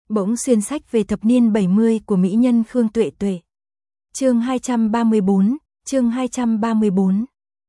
Bỗng xuyên sách về thập niên 70 của mỹ nhân Khương Tuệ Tuệ. Chương 234, chương 234.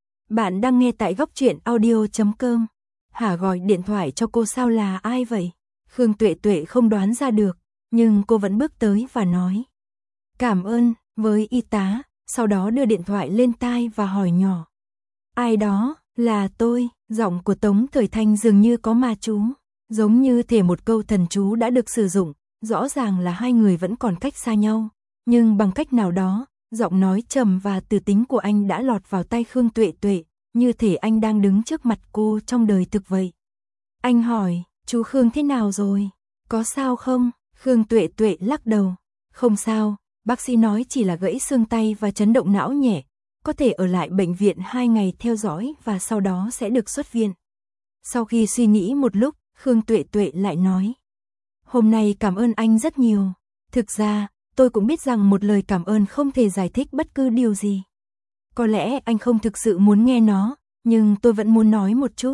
Bạn đang nghe tại góc truyện audio.com. Hả, gọi điện thoại cho cô sao, là ai vậy? Khương Tuệ Tuệ không đoán ra được, nhưng cô vẫn bước tới và nói cảm ơn với y tá, sau đó đưa điện thoại lên tai và hỏi nhỏ. Ai đó? Là tôi. Giọng của Tống Thời Thanh dường như có ma chú, giống như thể một câu thần chú đã được sử dụng. Rõ ràng là hai người vẫn còn cách xa nhau, nhưng bằng cách nào đó, giọng nói trầm và từ tính của anh đã lọt vào tai Khương Tuệ Tuệ, như thể anh đang đứng trước mặt cô trong đời thực vậy. Anh hỏi, chú Khương thế nào rồi? Có sao không? Khương Tuệ Tuệ lắc đầu. Không sao, bác sĩ nói chỉ là gãy xương tay và chấn động não nhẹ, có thể ở lại bệnh viện 2 ngày theo dõi và sau đó sẽ được xuất viện. Sau khi suy nghĩ một lúc, Khương Tuệ Tuệ lại nói. Hôm nay cảm ơn anh rất nhiều. Thực ra, tôi cũng biết rằng một lời cảm ơn không thể giải thích bất cứ điều gì. Có lẽ anh không thực sự muốn nghe nó, nhưng tôi vẫn muốn nói một chút.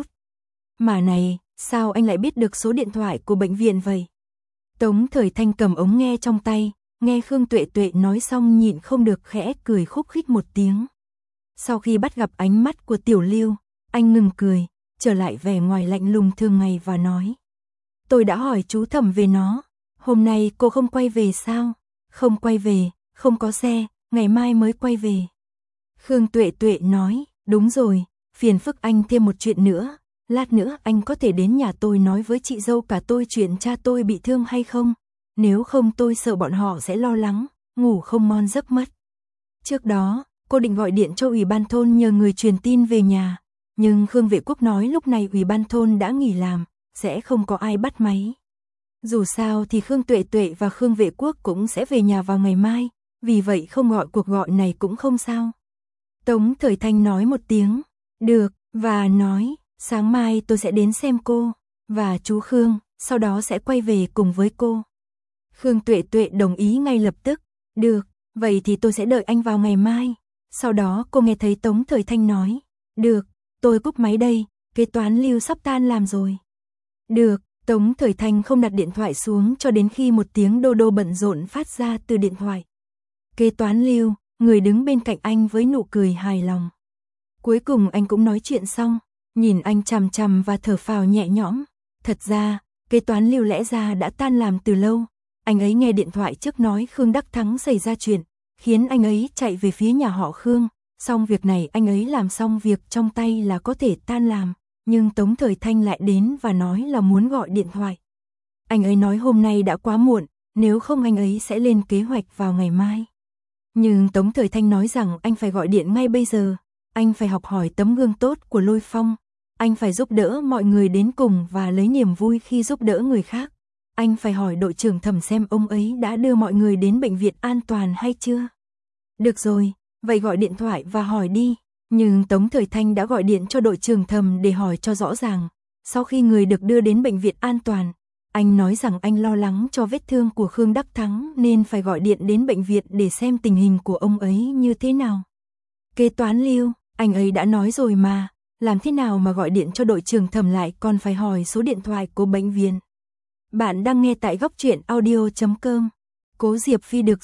Mà này, sao anh lại biết được số điện thoại của bệnh viện vậy? Tống Thời Thanh cầm ống nghe trong tay, nghe Khương Tuệ Tuệ nói xong nhịn không được khẽ cười khúc khích một tiếng. Sau khi bắt gặp ánh mắt của Tiểu Lưu, anh ngừng cười, trở lại vẻ ngoài lạnh lùng thường ngày và nói. Tôi đã hỏi chú Thẩm về nó, hôm nay cô không quay về sao? Không quay về, không có xe, ngày mai mới quay về. Khương Tuệ Tuệ nói, đúng rồi, phiền phức anh thêm một chuyện nữa, lát nữa anh có thể đến nhà tôi nói với chị dâu cả tôi chuyện cha tôi bị thương hay không? Nếu không tôi sợ bọn họ sẽ lo lắng, ngủ không ngon giấc mất. Trước đó, cô định gọi điện cho ủy ban thôn nhờ người truyền tin về nhà, nhưng Khương Vệ Quốc nói lúc này ủy ban thôn đã nghỉ làm, sẽ không có ai bắt máy. Dù sao thì Khương Tuệ Tuệ và Khương Vệ Quốc cũng sẽ về nhà vào ngày mai, vì vậy không gọi cuộc gọi này cũng không sao. Tống Thời Thanh nói một tiếng, được, và nói, sáng mai tôi sẽ đến xem cô, và chú Khương, sau đó sẽ quay về cùng với cô. Khương Tuệ Tuệ đồng ý ngay lập tức, được, vậy thì tôi sẽ đợi anh vào ngày mai. Sau đó cô nghe thấy Tống Thời Thanh nói, được, tôi cúp máy đây, kế toán Lưu sắp tan làm rồi. Được, Tống Thời Thanh không đặt điện thoại xuống cho đến khi một tiếng đô đô bận rộn phát ra từ điện thoại. Kế toán Lưu, người đứng bên cạnh anh với nụ cười hài lòng. Cuối cùng anh cũng nói chuyện xong, nhìn anh chằm chằm và thở phào nhẹ nhõm. Thật ra, kế toán Lưu lẽ ra đã tan làm từ lâu. Anh ấy nghe điện thoại trước nói Khương Đắc Thắng xảy ra chuyện, khiến anh ấy chạy về phía nhà họ Khương. Xong việc này anh ấy làm xong việc trong tay là có thể tan làm. Nhưng Tống Thời Thanh lại đến và nói là muốn gọi điện thoại. Anh ấy nói hôm nay đã quá muộn, nếu không anh ấy sẽ lên kế hoạch vào ngày mai. Nhưng Tống Thời Thanh nói rằng anh phải gọi điện ngay bây giờ, anh phải học hỏi tấm gương tốt của Lôi Phong, anh phải giúp đỡ mọi người đến cùng và lấy niềm vui khi giúp đỡ người khác. Anh phải hỏi đội trưởng Thẩm xem ông ấy đã đưa mọi người đến bệnh viện an toàn hay chưa. Được rồi, vậy gọi điện thoại và hỏi đi. Nhưng Tống Thời Thanh đã gọi điện cho đội trưởng Thẩm để hỏi cho rõ ràng. Sau khi người được đưa đến bệnh viện an toàn, anh nói rằng anh lo lắng cho vết thương của Khương Đắc Thắng nên phải gọi điện đến bệnh viện để xem tình hình của ông ấy như thế nào. Kế toán Lưu, anh ấy đã nói rồi mà, làm thế nào mà gọi điện cho đội trưởng Thẩm lại còn phải hỏi số điện thoại của bệnh viện. Bạn đang nghe tại góc truyện audio.com. Cố Diệp Phi, được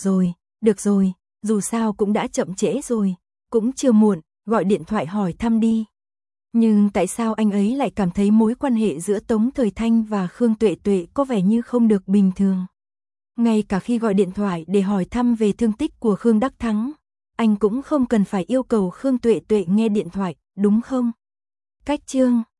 rồi, dù sao cũng đã chậm trễ rồi, cũng chưa muộn, gọi điện thoại hỏi thăm đi. Nhưng tại sao anh ấy lại cảm thấy mối quan hệ giữa Tống Thời Thanh và Khương Tuệ Tuệ có vẻ như không được bình thường. Ngay cả khi gọi điện thoại để hỏi thăm về thương tích của Khương Đắc Thắng, anh cũng không cần phải yêu cầu Khương Tuệ Tuệ nghe điện thoại, đúng không? Cách chương